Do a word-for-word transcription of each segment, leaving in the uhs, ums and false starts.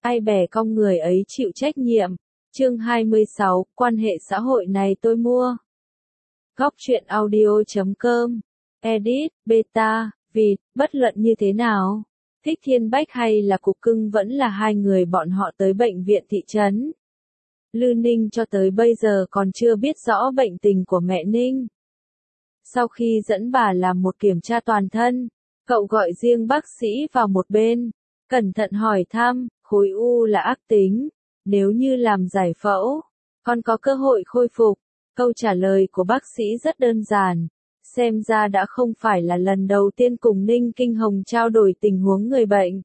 ai bè cong người ấy chịu trách nhiệm. Chương hai mươi sáu, quan hệ xã hội này tôi mua. Góc truyện audio chấm com, edit, beta, vịt, bất luận như thế nào. Thích Thiên Bách hay là Cục Cưng vẫn là hai người bọn họ tới bệnh viện thị trấn. Lư Ninh cho tới bây giờ còn chưa biết rõ bệnh tình của mẹ Ninh. Sau khi dẫn bà làm một kiểm tra toàn thân, cậu gọi riêng bác sĩ vào một bên, cẩn thận hỏi thăm, khối u là ác tính, nếu như làm giải phẫu, còn có cơ hội khôi phục. Câu trả lời của bác sĩ rất đơn giản, xem ra đã không phải là lần đầu tiên cùng Ninh Kinh Hồng trao đổi tình huống người bệnh.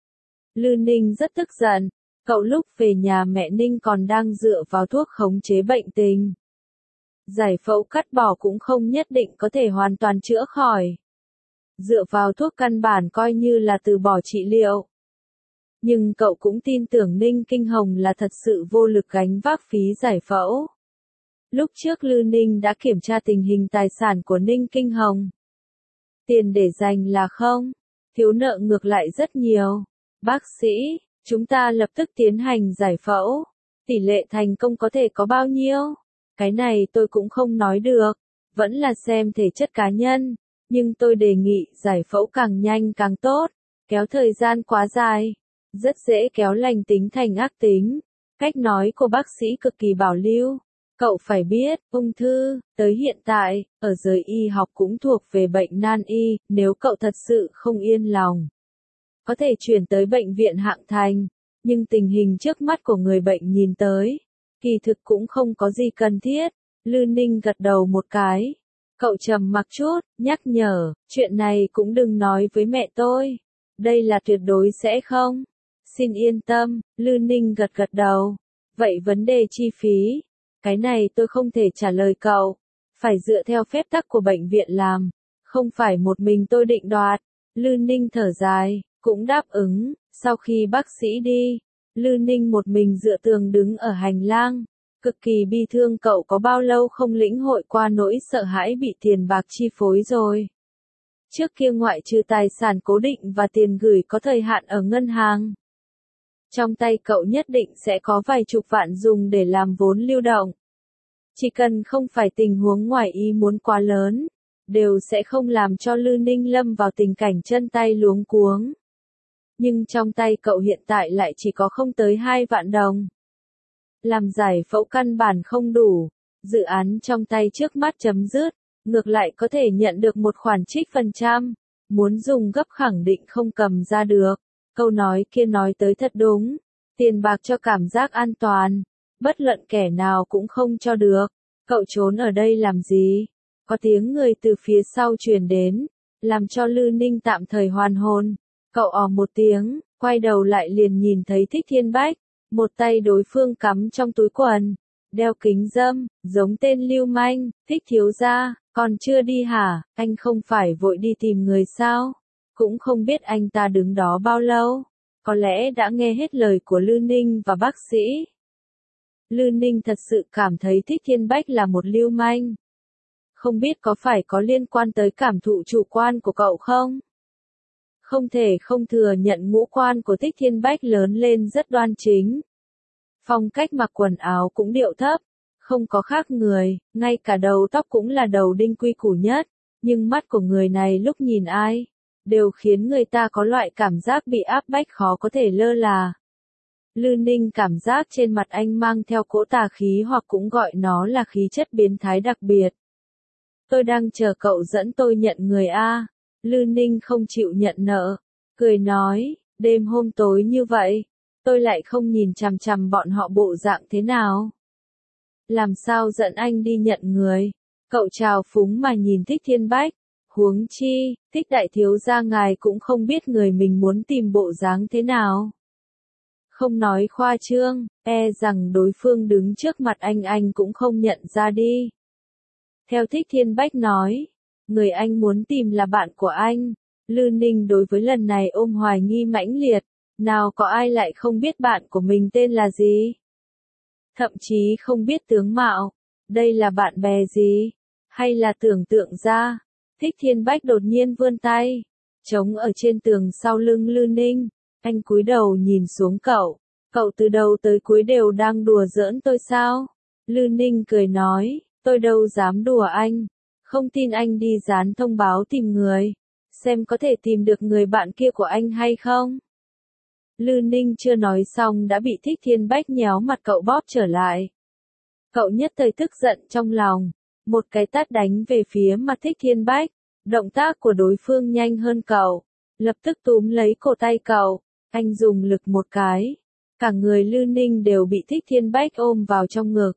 Lư Ninh rất tức giận, cậu lúc về nhà mẹ Ninh còn đang dựa vào thuốc khống chế bệnh tình. Giải phẫu cắt bỏ cũng không nhất định có thể hoàn toàn chữa khỏi. Dựa vào thuốc căn bản coi như là từ bỏ trị liệu. Nhưng cậu cũng tin tưởng Ninh Kinh Hồng là thật sự vô lực gánh vác phí giải phẫu. Lúc trước Lư Ninh đã kiểm tra tình hình tài sản của Ninh Kinh Hồng. Tiền để dành là không, thiếu nợ ngược lại rất nhiều. Bác sĩ, chúng ta lập tức tiến hành giải phẫu. Tỷ lệ thành công có thể có bao nhiêu? Cái này tôi cũng không nói được, vẫn là xem thể chất cá nhân. Nhưng tôi đề nghị giải phẫu càng nhanh càng tốt, kéo thời gian quá dài, rất dễ kéo lành tính thành ác tính. Cách nói của bác sĩ cực kỳ bảo lưu. Cậu phải biết, ung thư, tới hiện tại, ở giới y học cũng thuộc về bệnh nan y, nếu cậu thật sự không yên lòng. Có thể chuyển tới bệnh viện hạng thành, nhưng tình hình trước mắt của người bệnh nhìn tới, kỳ thực cũng không có gì cần thiết. Lư Ninh gật đầu một cái. Cậu trầm mặc chút, nhắc nhở, chuyện này cũng đừng nói với mẹ tôi. Đây là tuyệt đối sẽ không. Xin yên tâm, Lư Ninh gật gật đầu. Vậy vấn đề chi phí? Cái này tôi không thể trả lời cậu. Phải dựa theo phép tắc của bệnh viện làm. Không phải một mình tôi định đoạt. Lư Ninh thở dài, cũng đáp ứng. Sau khi bác sĩ đi, Lư Ninh một mình dựa tường đứng ở hành lang. Cực kỳ bi thương. Cậu có bao lâu không lĩnh hội qua nỗi sợ hãi bị tiền bạc chi phối rồi. Trước kia ngoại trừ tài sản cố định và tiền gửi có thời hạn ở ngân hàng, trong tay cậu nhất định sẽ có vài chục vạn dùng để làm vốn lưu động. Chỉ cần không phải tình huống ngoài ý muốn quá lớn, đều sẽ không làm cho Lư Ninh lâm vào tình cảnh chân tay luống cuống. Nhưng trong tay cậu hiện tại lại chỉ có không tới hai vạn đồng. Làm giải phẫu căn bản không đủ, dự án trong tay trước mắt chấm dứt, ngược lại có thể nhận được một khoản trích phần trăm, muốn dùng gấp khẳng định không cầm ra được. Câu nói kia nói tới thật đúng, tiền bạc cho cảm giác an toàn, bất luận kẻ nào cũng không cho được. Cậu trốn ở đây làm gì? Có tiếng người từ phía sau truyền đến, làm cho Lư Ninh tạm thời hoàn hồn. Cậu ò một tiếng, quay đầu lại liền nhìn thấy Thích Thiên Bách, một tay đối phương cắm trong túi quần, đeo kính râm, giống tên lưu manh. Thích thiếu gia, còn chưa đi hả? Anh không phải vội đi tìm người sao? Cũng không biết anh ta đứng đó bao lâu, có lẽ đã nghe hết lời của Lư Ninh và bác sĩ. Lư Ninh thật sự cảm thấy Thích Thiên Bách là một lưu manh. Không biết có phải có liên quan tới cảm thụ chủ quan của cậu không? Không thể không thừa nhận ngũ quan của Thích Thiên Bách lớn lên rất đoan chính. Phong cách mặc quần áo cũng điệu thấp, không có khác người, ngay cả đầu tóc cũng là đầu đinh quy củ nhất, nhưng mắt của người này lúc nhìn ai đều khiến người ta có loại cảm giác bị áp bách khó có thể lơ là. Lư Ninh cảm giác trên mặt anh mang theo cỗ tà khí, hoặc cũng gọi nó là khí chất biến thái đặc biệt. Tôi đang chờ cậu dẫn tôi nhận người a. Lư Ninh không chịu nhận nợ, cười nói, đêm hôm tối như vậy, tôi lại không nhìn chằm chằm bọn họ bộ dạng thế nào. Làm sao dẫn anh đi nhận người? Cậu trào phúng mà nhìn Thích Thiên Bách. Huống chi, Thích đại thiếu gia ngài cũng không biết người mình muốn tìm bộ dáng thế nào. Không nói khoa trương, e rằng đối phương đứng trước mặt anh anh cũng không nhận ra đi. Theo Thích Thiên Bách nói, người anh muốn tìm là bạn của anh. Lư Ninh đối với lần này ôm hoài nghi mãnh liệt, nào có ai lại không biết bạn của mình tên là gì? Thậm chí không biết tướng mạo, đây là bạn bè gì? Hay là tưởng tượng ra? Thích Thiên Bách đột nhiên vươn tay, chống ở trên tường sau lưng Lư Ninh, anh cúi đầu nhìn xuống cậu, Cậu từ đầu tới cuối đều đang đùa giỡn tôi sao? Lư Ninh cười nói, tôi đâu dám đùa anh. Không tin anh đi dán thông báo tìm người. Xem có thể tìm được người bạn kia của anh hay không? Lư Ninh chưa nói xong đã bị Thích Thiên Bách nhéo mặt cậu bóp trở lại. Cậu nhất thời tức giận trong lòng. Một cái tát đánh về phía mặt Thích Thiên Bách. Động tác của đối phương nhanh hơn cậu. Lập tức túm lấy cổ tay cậu. Anh dùng lực một cái. Cả người Lư Ninh đều bị Thích Thiên Bách ôm vào trong ngực.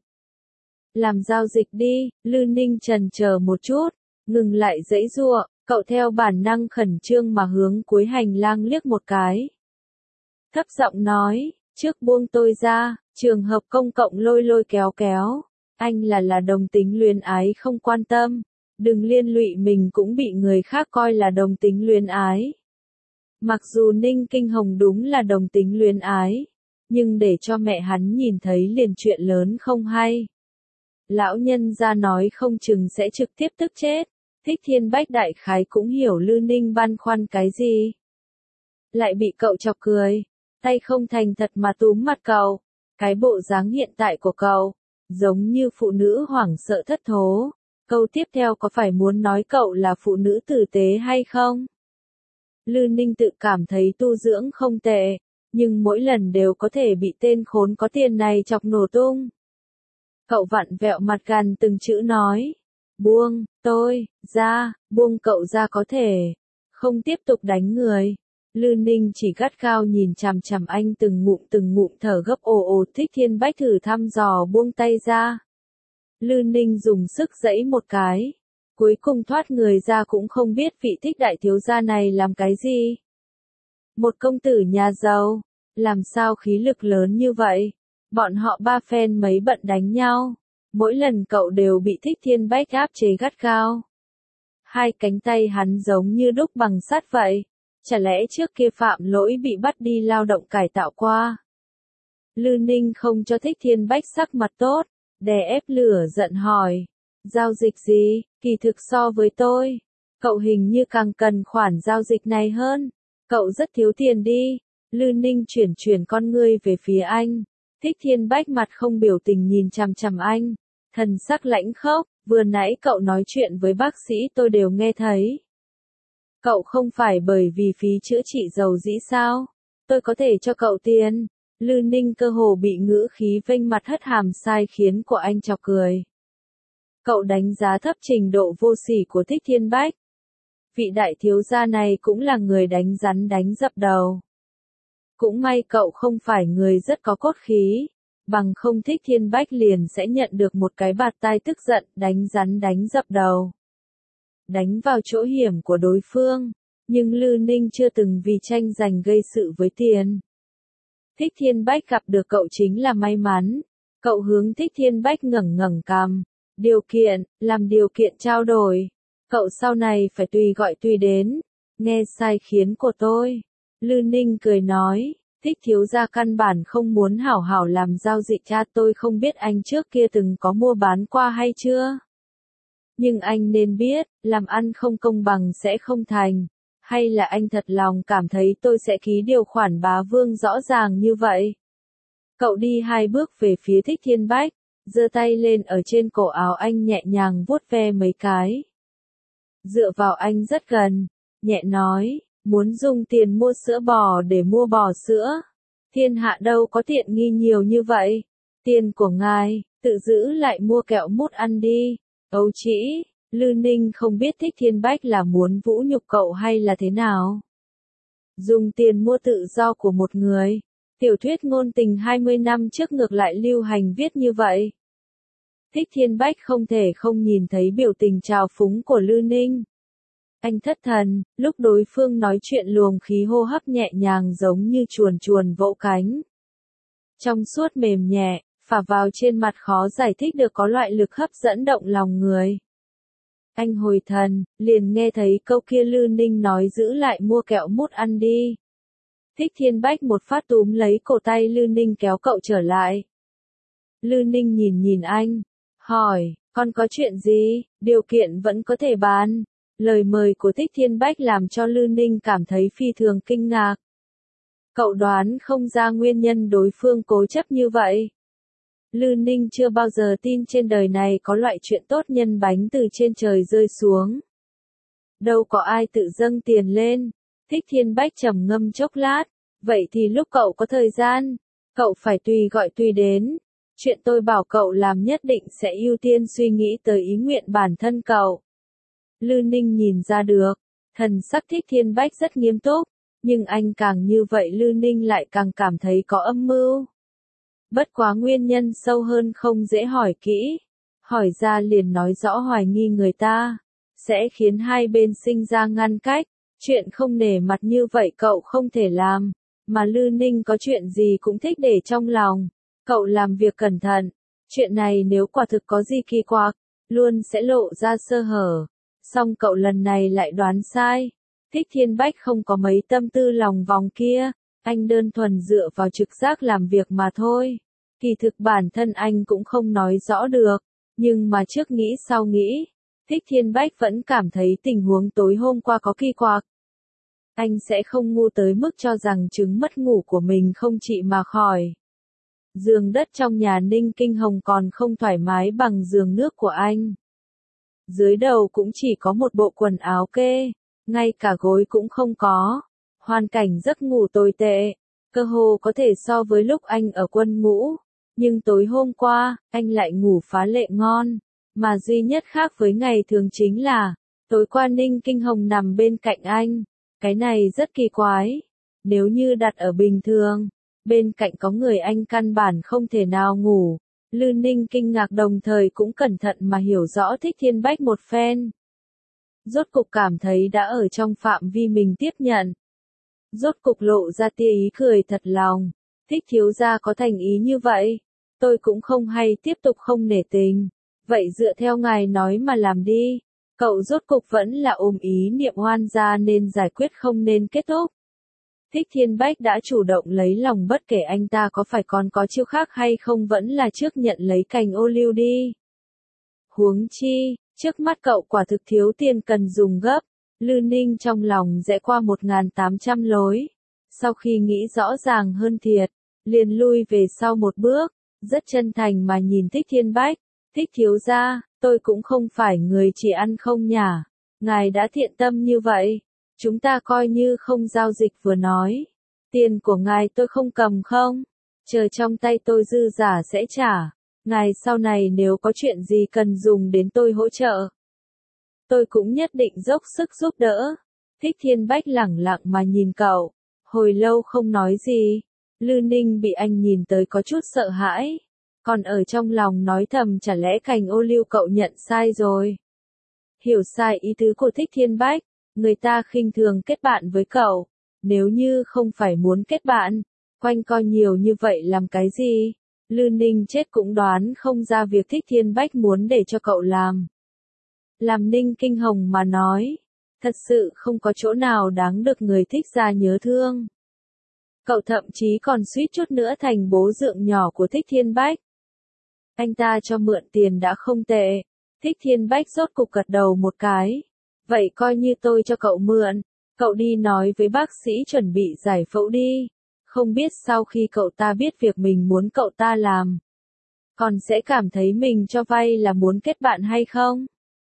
Làm giao dịch đi, Lư Ninh chần chờ một chút, ngừng lại giãy giụa, cậu theo bản năng khẩn trương mà hướng cuối hành lang liếc một cái. Thấp giọng nói, trước buông tôi ra, trường hợp công cộng lôi lôi kéo kéo, anh là là đồng tính luyến ái không quan tâm, đừng liên lụy mình cũng bị người khác coi là đồng tính luyến ái. Mặc dù Ninh Kinh Hồng đúng là đồng tính luyến ái, nhưng để cho mẹ hắn nhìn thấy liền chuyện lớn không hay. Lão nhân ra nói không chừng sẽ trực tiếp tức chết. Thích Thiên Bách đại khái cũng hiểu Lư Ninh băn khoăn cái gì. Lại bị cậu chọc cười. Tay không thành thật mà túm mặt cậu. Cái bộ dáng hiện tại của cậu, giống như phụ nữ hoảng sợ thất thố. Câu tiếp theo có phải muốn nói cậu là phụ nữ tử tế hay không? Lư Ninh tự cảm thấy tu dưỡng không tệ, nhưng mỗi lần đều có thể bị tên khốn có tiền này chọc nổ tung. Cậu vặn vẹo mặt gần từng chữ nói. Buông, tôi, ra, buông cậu ra có thể. Không tiếp tục đánh người. Lư Ninh chỉ gắt gao nhìn chằm chằm anh từng ngụm từng ngụm thở gấp ồ ồ. Thích Thiên Bách thử thăm dò buông tay ra. Lư Ninh dùng sức giãy một cái. Cuối cùng thoát người ra cũng không biết vị Thích đại thiếu gia này làm cái gì. Một công tử nhà giàu, làm sao khí lực lớn như vậy? Bọn họ ba phen mấy bận đánh nhau. Mỗi lần cậu đều bị Thích Thiên Bách áp chế gắt gao. Hai cánh tay hắn giống như đúc bằng sắt vậy. Chả lẽ trước kia phạm lỗi bị bắt đi lao động cải tạo qua? Lư Ninh không cho Thích Thiên Bách sắc mặt tốt, đè ép lửa giận hỏi. Giao dịch gì, kỳ thực so với tôi? Cậu hình như càng cần khoản giao dịch này hơn. Cậu rất thiếu tiền đi. Lư Ninh chuyển chuyển con ngươi về phía anh. Thích Thiên Bách mặt không biểu tình nhìn chằm chằm anh. Thần sắc lãnh khốc, vừa nãy cậu nói chuyện với bác sĩ tôi đều nghe thấy. Cậu không phải bởi vì phí chữa trị dầu dĩ sao? Tôi có thể cho cậu tiền. Lư Ninh cơ hồ bị ngữ khí vênh mặt hất hàm sai khiến của anh chọc cười. Cậu đánh giá thấp trình độ vô sỉ của Thích Thiên Bách. Vị đại thiếu gia này cũng là người đánh rắn đánh dập đầu. Cũng may cậu không phải người rất có cốt khí, bằng không Thích Thiên Bách liền sẽ nhận được một cái bạt tai tức giận đánh rắn đánh dập đầu. Đánh vào chỗ hiểm của đối phương, nhưng Lư Ninh chưa từng vì tranh giành gây sự với tiền. Thích Thiên Bách gặp được cậu chính là may mắn. Cậu hướng Thích Thiên Bách ngẩng ngẩng cằm. Điều kiện, làm điều kiện trao đổi. Cậu sau này phải tùy gọi tùy đến. Nghe sai khiến của tôi. Lư Ninh cười nói, Thích thiếu gia căn bản không muốn hảo hảo làm giao dịch cha, tôi không biết anh trước kia từng có mua bán qua hay chưa. Nhưng anh nên biết, làm ăn không công bằng sẽ không thành. Hay là anh thật lòng cảm thấy tôi sẽ ký điều khoản bá vương rõ ràng như vậy? Cậu đi hai bước về phía Thích Thiên Bách, giơ tay lên ở trên cổ áo anh nhẹ nhàng vuốt ve mấy cái. Dựa vào anh rất gần, nhẹ nói, muốn dùng tiền mua sữa bò để mua bò sữa. Thiên hạ đâu có tiện nghi nhiều như vậy. Tiền của ngài, tự giữ lại mua kẹo mút ăn đi. Ấu trĩ, Lư Ninh không biết Thích Thiên Bách là muốn vũ nhục cậu hay là thế nào. Dùng tiền mua tự do của một người. Tiểu thuyết ngôn tình hai mươi năm trước ngược lại lưu hành viết như vậy. Thích Thiên Bách không thể không nhìn thấy biểu tình trào phúng của Lư Ninh. Anh thất thần, lúc đối phương nói chuyện luồng khí hô hấp nhẹ nhàng giống như chuồn chuồn vỗ cánh. Trong suốt mềm nhẹ, phả vào trên mặt khó giải thích được có loại lực hấp dẫn động lòng người. Anh hồi thần, liền nghe thấy câu kia Lư Ninh nói giữ lại mua kẹo mút ăn đi. Thích Thiên Bách một phát túm lấy cổ tay Lư Ninh kéo cậu trở lại. Lư Ninh nhìn nhìn anh, hỏi, con có chuyện gì, điều kiện vẫn có thể bán. Lời mời của Thích Thiên Bách làm cho Lư Ninh cảm thấy phi thường kinh ngạc. Cậu đoán không ra nguyên nhân đối phương cố chấp như vậy. Lư Ninh chưa bao giờ tin trên đời này có loại chuyện tốt nhân bánh từ trên trời rơi xuống. Đâu có ai tự dâng tiền lên. Thích Thiên Bách trầm ngâm chốc lát. Vậy thì lúc cậu có thời gian, cậu phải tùy gọi tùy đến. Chuyện tôi bảo cậu làm nhất định sẽ ưu tiên suy nghĩ tới ý nguyện bản thân cậu. Lư Ninh nhìn ra được, thần sắc Thích Thiên Bách rất nghiêm túc, nhưng anh càng như vậy Lư Ninh lại càng cảm thấy có âm mưu. Bất quá nguyên nhân sâu hơn không dễ hỏi kỹ, hỏi ra liền nói rõ hoài nghi người ta, sẽ khiến hai bên sinh ra ngăn cách, chuyện không nể mặt như vậy cậu không thể làm, mà Lư Ninh có chuyện gì cũng thích để trong lòng, cậu làm việc cẩn thận, chuyện này nếu quả thực có gì kỳ quặc, luôn sẽ lộ ra sơ hở, song cậu lần này lại đoán sai. Thích Thiên Bách không có mấy tâm tư lòng vòng kia, anh đơn thuần dựa vào trực giác làm việc mà thôi. Kỳ thực bản thân anh cũng không nói rõ được, nhưng mà trước nghĩ sau nghĩ, Thích Thiên Bách vẫn cảm thấy tình huống tối hôm qua có kỳ quặc. Anh sẽ không ngu tới mức cho rằng chứng mất ngủ của mình không trị mà khỏi. Giường đất trong nhà Ninh Kinh Hồng còn không thoải mái bằng giường nước của anh. Dưới đầu cũng chỉ có một bộ quần áo kê. Ngay cả gối cũng không có. Hoàn cảnh giấc ngủ tồi tệ, cơ hồ có thể so với lúc anh ở quân ngũ. Nhưng tối hôm qua, anh lại ngủ phá lệ ngon. Mà duy nhất khác với ngày thường chính là, tối qua Ninh Kinh Hồng nằm bên cạnh anh. Cái này rất kỳ quái. Nếu như đặt ở bình thường, bên cạnh có người anh căn bản không thể nào ngủ. Lư Ninh kinh ngạc đồng thời cũng cẩn thận mà hiểu rõ Thích Thiên Bách một phen. Rốt cục cảm thấy đã ở trong phạm vi mình tiếp nhận. Rốt cục lộ ra tia ý cười thật lòng. Thích thiếu gia có thành ý như vậy. Tôi cũng không hay tiếp tục không nể tình. Vậy dựa theo ngài nói mà làm đi. Cậu rốt cục vẫn là ôm ý niệm oan gia nên giải quyết không nên kết thúc. Thích Thiên Bách đã chủ động lấy lòng bất kể anh ta có phải còn có chiêu khác hay không vẫn là trước nhận lấy cành ô liu đi. Huống chi, trước mắt cậu quả thực thiếu tiền cần dùng gấp, Lư Ninh trong lòng rẽ qua một nghìn tám trăm lối. Sau khi nghĩ rõ ràng hơn thiệt, liền lui về sau một bước, rất chân thành mà nhìn Thích Thiên Bách. Thích thiếu gia, tôi cũng không phải người chỉ ăn không nhả. Ngài đã thiện tâm như vậy. Chúng ta coi như không giao dịch vừa nói. Tiền của ngài tôi không cầm không? Chờ trong tay tôi dư giả sẽ trả. Ngài sau này nếu có chuyện gì cần dùng đến tôi hỗ trợ. Tôi cũng nhất định dốc sức giúp đỡ. Thích Thiên Bách lẳng lặng mà nhìn cậu. Hồi lâu không nói gì. Lư Ninh bị anh nhìn tới có chút sợ hãi. Còn ở trong lòng nói thầm chả lẽ cành ô liu cậu nhận sai rồi. Hiểu sai ý tứ của Thích Thiên Bách. Người ta khinh thường kết bạn với cậu. Nếu như không phải muốn kết bạn, quanh co nhiều như vậy làm cái gì? Lư Ninh chết cũng đoán không ra việc Thích Thiên Bách muốn để cho cậu làm. Làm Ninh Kinh Hồng mà nói, thật sự không có chỗ nào đáng được người thích ra nhớ thương. Cậu thậm chí còn suýt chút nữa thành bố dượng nhỏ của Thích Thiên Bách. Anh ta cho mượn tiền đã không tệ. Thích Thiên Bách rốt cục gật đầu một cái. Vậy coi như tôi cho cậu mượn, cậu đi nói với bác sĩ chuẩn bị giải phẫu đi. Không biết sau khi cậu ta biết việc mình muốn cậu ta làm, còn sẽ cảm thấy mình cho vay là muốn kết bạn hay không?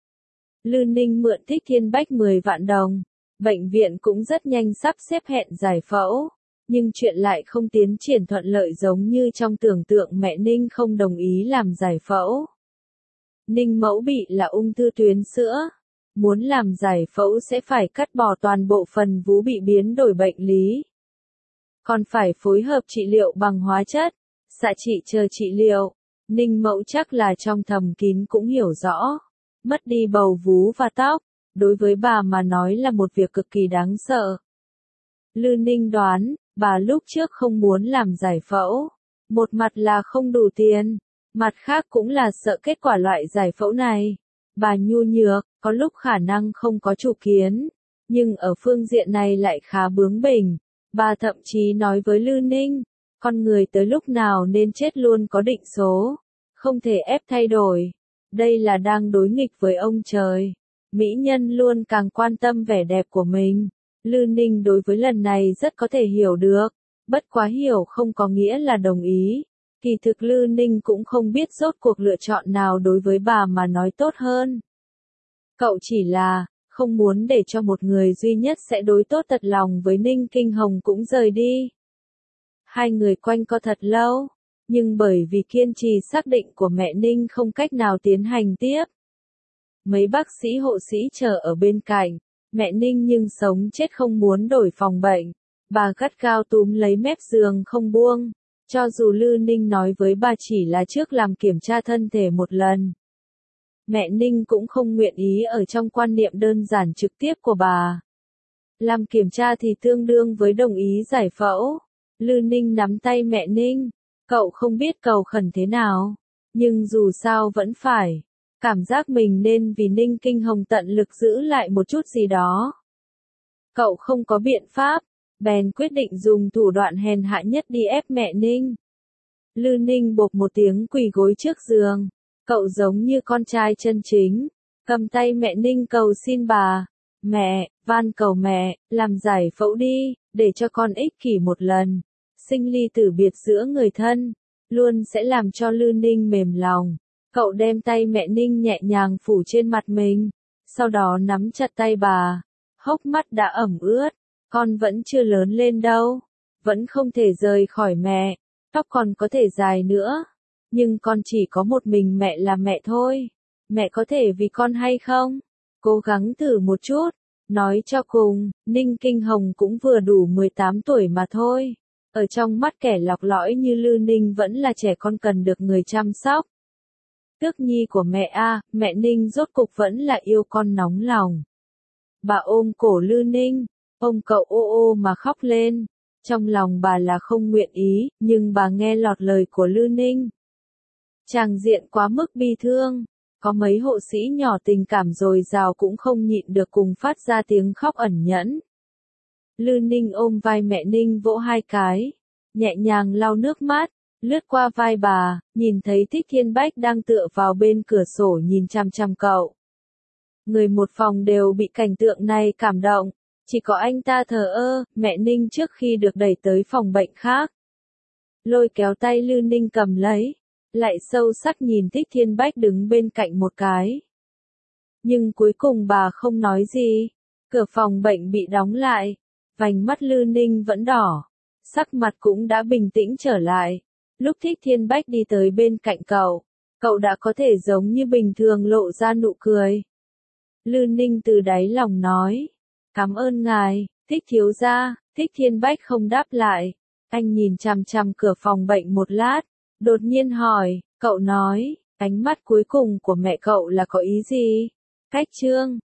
Lư Ninh mượn Thích Thiên Bách mười vạn đồng. Bệnh viện cũng rất nhanh sắp xếp hẹn giải phẫu. Nhưng chuyện lại không tiến triển thuận lợi giống như trong tưởng tượng mẹ Ninh không đồng ý làm giải phẫu. Ninh mẫu bị là ung thư tuyến sữa. Muốn làm giải phẫu sẽ phải cắt bỏ toàn bộ phần vú bị biến đổi bệnh lý. Còn phải phối hợp trị liệu bằng hóa chất, xạ trị chờ trị liệu. Ninh mẫu chắc là trong thầm kín cũng hiểu rõ. Mất đi bầu vú và tóc, đối với bà mà nói là một việc cực kỳ đáng sợ. Lư Ninh đoán, bà lúc trước không muốn làm giải phẫu. Một mặt là không đủ tiền, mặt khác cũng là sợ kết quả loại giải phẫu này. Bà nhu nhược, có lúc khả năng không có chủ kiến, nhưng ở phương diện này lại khá bướng bỉnh. Bà thậm chí nói với Lư Ninh, con người tới lúc nào nên chết luôn có định số, không thể ép thay đổi. Đây là đang đối nghịch với ông trời. Mỹ nhân luôn càng quan tâm vẻ đẹp của mình. Lư Ninh đối với lần này rất có thể hiểu được, Bất quá hiểu không có nghĩa là đồng ý. Kỳ thực Lư Ninh cũng không biết rốt cuộc lựa chọn nào đối với bà mà nói tốt hơn. Cậu chỉ là, không muốn để cho một người duy nhất sẽ đối tốt thật lòng với Ninh Kinh Hồng cũng rời đi. Hai người quanh co thật lâu, nhưng bởi vì kiên trì xác định của mẹ Ninh không cách nào tiến hành tiếp. Mấy bác sĩ hộ sĩ chờ ở bên cạnh, mẹ Ninh nhưng sống chết không muốn đổi phòng bệnh. Bà gắt gao túm lấy mép giường không buông, cho dù Lư Ninh nói với bà chỉ là trước làm kiểm tra thân thể một lần. Mẹ Ninh cũng không nguyện ý ở trong quan niệm đơn giản trực tiếp của bà. Làm kiểm tra thì tương đương với đồng ý giải phẫu. Lư Ninh nắm tay mẹ Ninh, cậu không biết cầu khẩn thế nào, nhưng dù sao vẫn phải. Cảm giác mình nên vì Ninh Kinh Hồng tận lực giữ lại một chút gì đó. Cậu không có biện pháp, bèn quyết định dùng thủ đoạn hèn hạ nhất đi ép mẹ Ninh. Lư Ninh bộp một tiếng quỳ gối trước giường, cậu giống như con trai chân chính, cầm tay mẹ Ninh cầu xin bà, mẹ, van cầu mẹ, làm giải phẫu đi, để cho con ích kỷ một lần, sinh ly tử biệt giữa người thân, luôn sẽ làm cho Lư Ninh mềm lòng. Cậu đem tay mẹ Ninh nhẹ nhàng phủ trên mặt mình, sau đó nắm chặt tay bà, hốc mắt đã ẩm ướt, con vẫn chưa lớn lên đâu, vẫn không thể rời khỏi mẹ, tóc còn có thể dài nữa, nhưng con chỉ có một mình mẹ là mẹ thôi, mẹ có thể vì con hay không? Cố gắng thử một chút, nói cho cùng, Ninh Kinh Hồng cũng vừa đủ mười tám tuổi mà thôi, ở trong mắt kẻ lọc lõi như Lư Ninh vẫn là trẻ con cần được người chăm sóc. Tước nhi của mẹ a, mẹ Ninh rốt cục vẫn là yêu con nóng lòng. Bà ôm cổ Lư Ninh, ôm cậu ô ô mà khóc lên. Trong lòng bà là không nguyện ý, nhưng bà nghe lọt lời của Lư Ninh. Tràng diện quá mức bi thương, có mấy hộ sĩ nhỏ tình cảm dồi dào cũng không nhịn được cùng phát ra tiếng khóc ẩn nhẫn. Lư Ninh ôm vai mẹ Ninh vỗ hai cái, nhẹ nhàng lau nước mắt. Lướt qua vai bà, nhìn thấy Thích Thiên Bách đang tựa vào bên cửa sổ nhìn chằm chằm cậu. Người một phòng đều bị cảnh tượng này cảm động, chỉ có anh ta thờ ơ, mẹ Ninh trước khi được đẩy tới phòng bệnh khác. Lôi kéo tay Lư Ninh cầm lấy, lại sâu sắc nhìn Thích Thiên Bách đứng bên cạnh một cái. Nhưng cuối cùng bà không nói gì, cửa phòng bệnh bị đóng lại, vành mắt Lư Ninh vẫn đỏ, sắc mặt cũng đã bình tĩnh trở lại. Lúc Thích Thiên Bách đi tới bên cạnh cậu, cậu đã có thể giống như bình thường lộ ra nụ cười. Lư Ninh từ đáy lòng nói, cảm ơn ngài, Thích thiếu gia. Thích Thiên Bách không đáp lại, anh nhìn chằm chằm cửa phòng bệnh một lát, đột nhiên hỏi, cậu nói, ánh mắt cuối cùng của mẹ cậu là có ý gì? Cách trương,